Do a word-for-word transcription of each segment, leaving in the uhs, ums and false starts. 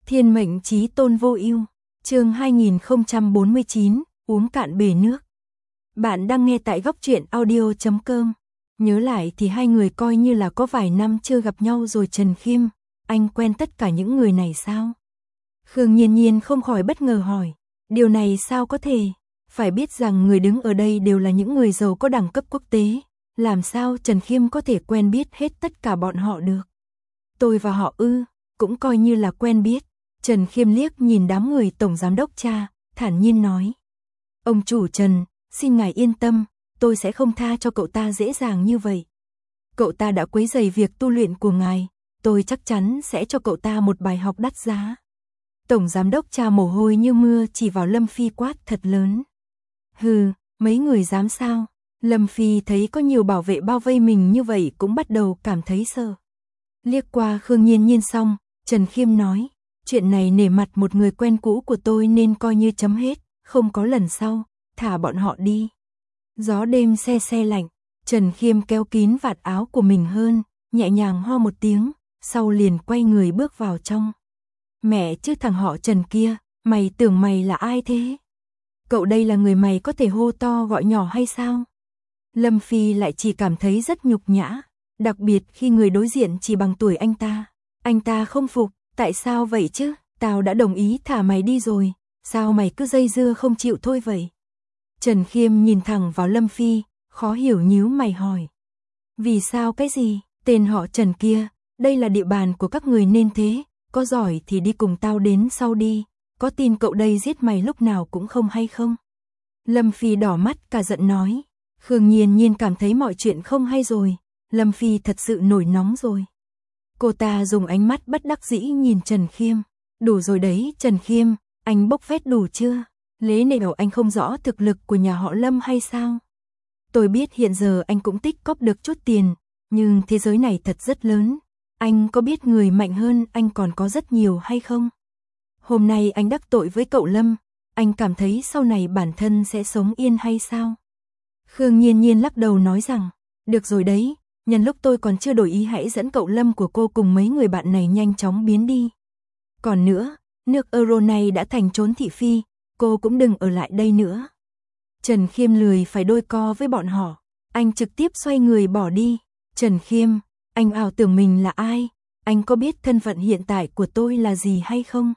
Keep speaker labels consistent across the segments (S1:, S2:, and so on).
S1: Thiên mệnh chí tôn vô ưu, chương hai nghìn không trăm bốn mươi chín, uống cạn bể nước. Bạn đang nghe tại góc truyện audio chấm com. Nhớ lại thì hai người coi như là có vài năm chưa gặp nhau rồi. Trần Khiêm, anh quen tất cả những người này sao? Khương Nhiên Nhiên không khỏi bất ngờ hỏi, điều này sao có thể? Phải biết rằng người đứng ở đây đều là những người giàu có đẳng cấp quốc tế, làm sao Trần Khiêm có thể quen biết hết tất cả bọn họ được? Tôi và họ ư, cũng coi như là quen biết. Trần Khiêm liếc nhìn đám người tổng giám đốc cha, thản nhiên nói. Ông chủ Trần, xin ngài yên tâm, tôi sẽ không tha cho cậu ta dễ dàng như vậy. Cậu ta đã quấy rầy việc tu luyện của ngài, tôi chắc chắn sẽ cho cậu ta một bài học đắt giá. Tổng giám đốc cha mồ hôi như mưa chỉ vào Lâm Phi quát thật lớn. Hừ, mấy người dám sao? Lâm Phi thấy có nhiều bảo vệ bao vây mình như vậy cũng bắt đầu cảm thấy sợ. Liếc qua Khương Nhiên Nhiên xong, Trần Khiêm nói, chuyện này nể mặt một người quen cũ của tôi nên coi như chấm hết, không có lần sau, thả bọn họ đi. Gió đêm se se lạnh, Trần Khiêm kéo kín vạt áo của mình hơn, nhẹ nhàng ho một tiếng, sau liền quay người bước vào trong. Mẹ chứ thằng họ Trần kia, mày tưởng mày là ai thế? Cậu đây là người mày có thể hô to gọi nhỏ hay sao? Lâm Phi lại chỉ cảm thấy rất nhục nhã, đặc biệt khi người đối diện chỉ bằng tuổi anh ta. Anh ta không phục, tại sao vậy chứ? Tao đã đồng ý thả mày đi rồi, sao mày cứ dây dưa không chịu thôi vậy? Trần Khiêm nhìn thẳng vào Lâm Phi, khó hiểu nhíu mày hỏi. Vì sao cái gì? Tên họ Trần kia, đây là địa bàn của các người nên thế, có giỏi thì đi cùng tao đến sau đi, có tin cậu đây giết mày lúc nào cũng không hay không? Lâm Phi đỏ mắt cả giận nói. Khương Nhiên Nhiên cảm thấy mọi chuyện không hay rồi, Lâm Phi thật sự nổi nóng rồi. Cô ta dùng ánh mắt bất đắc dĩ nhìn Trần Khiêm. Đủ rồi đấy Trần Khiêm, anh bốc phét đủ chưa? Lẽ nào anh không rõ thực lực của nhà họ Lâm hay sao? Tôi biết hiện giờ anh cũng tích cóp được chút tiền, nhưng thế giới này thật rất lớn. Anh có biết người mạnh hơn anh còn có rất nhiều hay không? Hôm nay anh đắc tội với cậu Lâm, anh cảm thấy sau này bản thân sẽ sống yên hay sao? Khương Nhiên Nhiên lắc đầu nói rằng, được rồi đấy, nhân lúc tôi còn chưa đổi ý hãy dẫn cậu Lâm của cô cùng mấy người bạn này nhanh chóng biến đi. Còn nữa, nước Euro này đã thành trốn thị phi, cô cũng đừng ở lại đây nữa. Trần Khiêm lười phải đôi co với bọn họ, anh trực tiếp xoay người bỏ đi. Trần Khiêm, anh ảo tưởng mình là ai? Anh có biết thân phận hiện tại của tôi là gì hay không?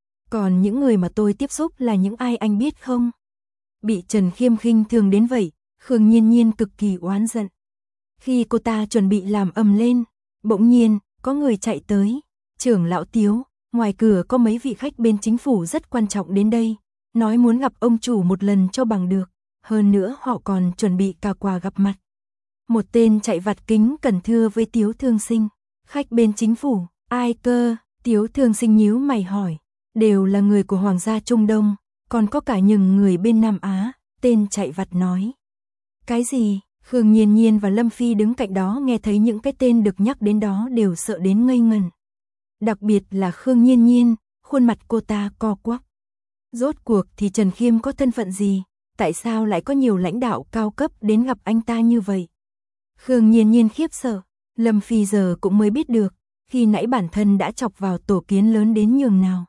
S1: Còn những người mà tôi tiếp xúc là những ai anh biết không? Bị Trần Khiêm khinh thường đến vậy, Khương Nhiên Nhiên cực kỳ oán giận. Khi cô ta chuẩn bị làm ầm lên, bỗng nhiên, có người chạy tới. Trưởng lão Tiếu, ngoài cửa có mấy vị khách bên chính phủ rất quan trọng đến đây, nói muốn gặp ông chủ một lần cho bằng được, hơn nữa họ còn chuẩn bị cả quà gặp mặt. Một tên chạy vặt kính cẩn thưa với Tiếu Thương Sinh, khách bên chính phủ, ai cơ? Tiếu Thương Sinh nhíu mày hỏi, đều là người của Hoàng gia Trung Đông, còn có cả những người bên Nam Á, tên chạy vặt nói. Cái gì? Khương Nhiên Nhiên và Lâm Phi đứng cạnh đó nghe thấy những cái tên được nhắc đến đó đều sợ đến ngây ngần. Đặc biệt là Khương Nhiên Nhiên, khuôn mặt cô ta co quắp. Rốt cuộc thì Trần Khiêm có thân phận gì? Tại sao lại có nhiều lãnh đạo cao cấp đến gặp anh ta như vậy? Khương Nhiên Nhiên khiếp sợ, Lâm Phi giờ cũng mới biết được, khi nãy bản thân đã chọc vào tổ kiến lớn đến nhường nào.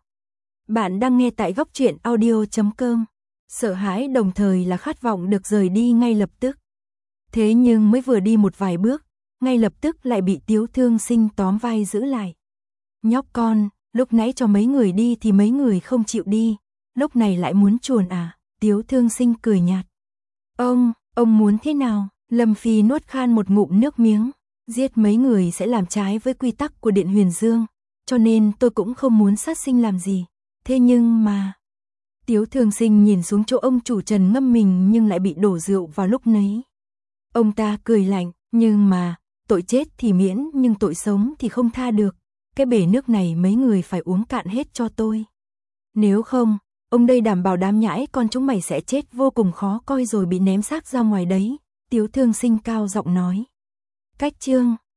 S1: Bạn đang nghe tại góc truyện audio chấm com. Sợ hãi đồng thời là khát vọng được rời đi ngay lập tức. Thế nhưng mới vừa đi một vài bước, ngay lập tức lại bị Tiếu Thương Sinh tóm vai giữ lại. Nhóc con, lúc nãy cho mấy người đi thì mấy người không chịu đi, lúc này lại muốn chuồn à? Tiếu Thương Sinh cười nhạt. Ông, ông muốn thế nào? Lâm Phi nuốt khan một ngụm nước miếng. Giết mấy người sẽ làm trái với quy tắc của Điện Huyền Dương, cho nên tôi cũng không muốn sát sinh làm gì. Thế nhưng mà... Tiếu Thương Sinh nhìn xuống chỗ ông chủ Trần ngâm mình nhưng lại bị đổ rượu vào lúc nấy. Ông ta cười lạnh, nhưng mà, tội chết thì miễn nhưng tội sống thì không tha được. Cái bể nước này mấy người phải uống cạn hết cho tôi. Nếu không, ông đây đảm bảo đám nhãi con chúng mày sẽ chết vô cùng khó coi rồi bị ném xác ra ngoài đấy. Tiếu Thương Sinh cao giọng nói. Cách chương